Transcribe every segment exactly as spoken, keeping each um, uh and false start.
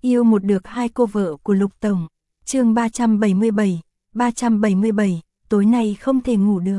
Yêu một được hai cô vợ của Lục Tổng. Chương ba trăm bảy mươi bảy, ba trăm bảy mươi bảy, tối nay không thể ngủ được.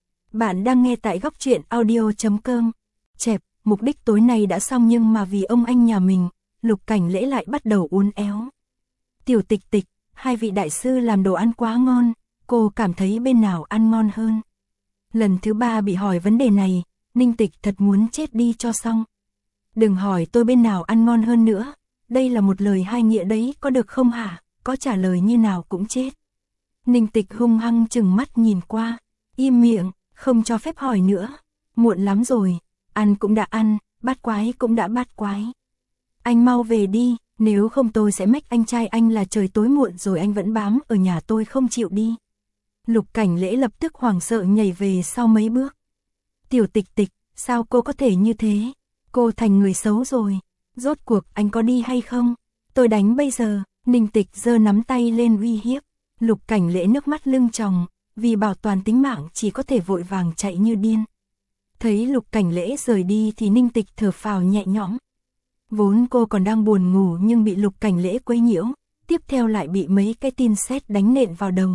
Bạn đang nghe tại góc truyện audio chấm com. Chẹp, mục đích tối nay đã xong nhưng mà vì ông anh nhà mình, Lục Cảnh Lễ lại bắt đầu uốn éo. Tiểu Tịch Tịch, hai vị đại sư làm đồ ăn quá ngon, cô cảm thấy bên nào ăn ngon hơn? Lần thứ ba bị hỏi vấn đề này, Ninh Tịch thật muốn chết đi cho xong. Đừng hỏi tôi bên nào ăn ngon hơn nữa, đây là một lời hai nghĩa đấy có được không hả, có trả lời như nào cũng chết. Ninh Tịch hung hăng chừng mắt nhìn qua, im miệng, không cho phép hỏi nữa, muộn lắm rồi, ăn cũng đã ăn, bát quái cũng đã bát quái. Anh mau về đi, nếu không tôi sẽ mách anh trai anh là trời tối muộn rồi anh vẫn bám ở nhà tôi không chịu đi. Lục Cảnh Lễ lập tức hoảng sợ nhảy về sau mấy bước. Tiểu Tịch Tịch, sao cô có thể như thế? Cô thành người xấu rồi. Rốt cuộc anh có đi hay không? Tôi đánh bây giờ. Ninh Tịch giơ nắm tay lên uy hiếp. Lục Cảnh Lễ nước mắt lưng tròng, vì bảo toàn tính mạng chỉ có thể vội vàng chạy như điên. Thấy Lục Cảnh Lễ rời đi thì Ninh Tịch thở phào nhẹ nhõm. Vốn cô còn đang buồn ngủ nhưng bị Lục Cảnh Lễ quấy nhiễu, tiếp theo lại bị mấy cái tin sét đánh nện vào đầu.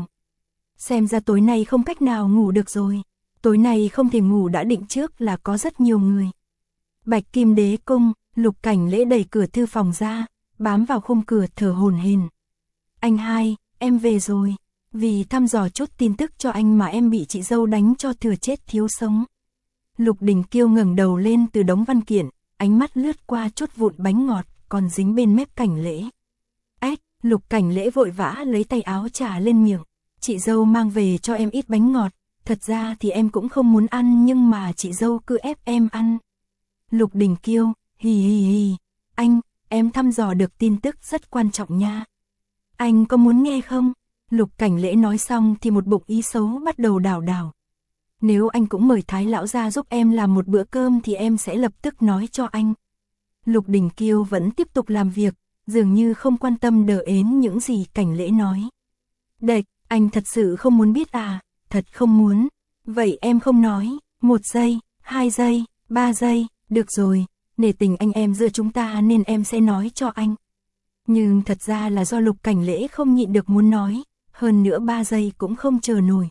Xem ra tối nay không cách nào ngủ được rồi. Tối nay không thể ngủ đã định trước là có rất nhiều người. Bạch Kim Đế Cung, Lục Cảnh Lễ đẩy cửa thư phòng ra, bám vào khung cửa thở hổn hển. Anh hai, em về rồi. Vì thăm dò chút tin tức cho anh mà em bị chị dâu đánh cho thừa chết thiếu sống. Lục Đình Kiêu ngẩng đầu lên từ đống văn kiện, ánh mắt lướt qua chút vụn bánh ngọt còn dính bên mép Cảnh Lễ. Ách, Lục Cảnh Lễ vội vã lấy tay áo trà lên miệng. Chị dâu mang về cho em ít bánh ngọt, thật ra thì em cũng không muốn ăn nhưng mà chị dâu cứ ép em ăn. Lục Đình Kiêu, hì hì hì, anh, em thăm dò được tin tức rất quan trọng nha. Anh có muốn nghe không? Lục Cảnh Lễ nói xong thì một bụng ý xấu bắt đầu đảo đảo. Nếu anh cũng mời Thái lão ra giúp em làm một bữa cơm thì em sẽ lập tức nói cho anh. Lục Đình Kiêu vẫn tiếp tục làm việc, dường như không quan tâm đờ ến những gì Cảnh Lễ nói. Đệch, anh thật sự không muốn biết à? Thật không muốn. Vậy em không nói, một giây, hai giây, ba giây, được rồi, nể tình anh em giữa chúng ta nên em sẽ nói cho anh. Nhưng thật ra là do Lục Cảnh Lễ không nhịn được muốn nói, hơn nữa ba giây cũng không chờ nổi.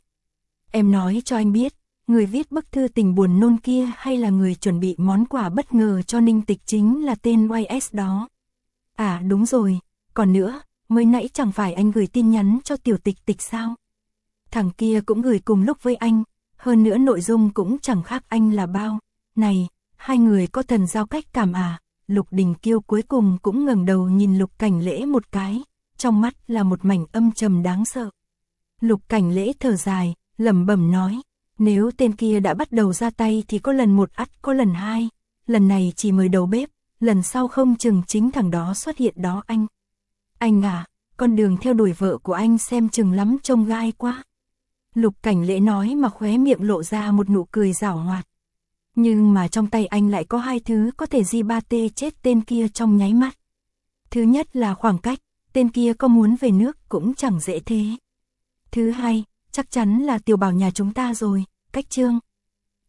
Em nói cho anh biết, người viết bức thư tình buồn nôn kia hay là người chuẩn bị món quà bất ngờ cho Ninh Tịch chính là tên Y S đó. À đúng rồi, còn nữa, mới nãy chẳng phải anh gửi tin nhắn cho Tiểu Tịch Tịch sao? Thằng kia cũng gửi cùng lúc với anh, hơn nữa nội dung cũng chẳng khác anh là bao. Này, hai người có thần giao cách cảm à? Lục Đình Kiêu cuối cùng cũng ngẩng đầu nhìn Lục Cảnh Lễ một cái, trong mắt là một mảnh âm trầm đáng sợ. Lục Cảnh Lễ thở dài, lẩm bẩm nói, nếu tên kia đã bắt đầu ra tay thì có lần một ắt có lần hai, lần này chỉ mời đầu bếp, lần sau không chừng chính thằng đó xuất hiện đó anh. Anh à, con đường theo đuổi vợ của anh xem chừng lắm trông gai quá. Lục Cảnh Lễ nói mà khóe miệng lộ ra một nụ cười giảo hoạt. Nhưng mà trong tay anh lại có hai thứ có thể di ba tê chết tên kia trong nháy mắt. Thứ nhất là khoảng cách, tên kia có muốn về nước cũng chẳng dễ thế. Thứ hai, chắc chắn là Tiểu Bảo nhà chúng ta rồi, cách chương.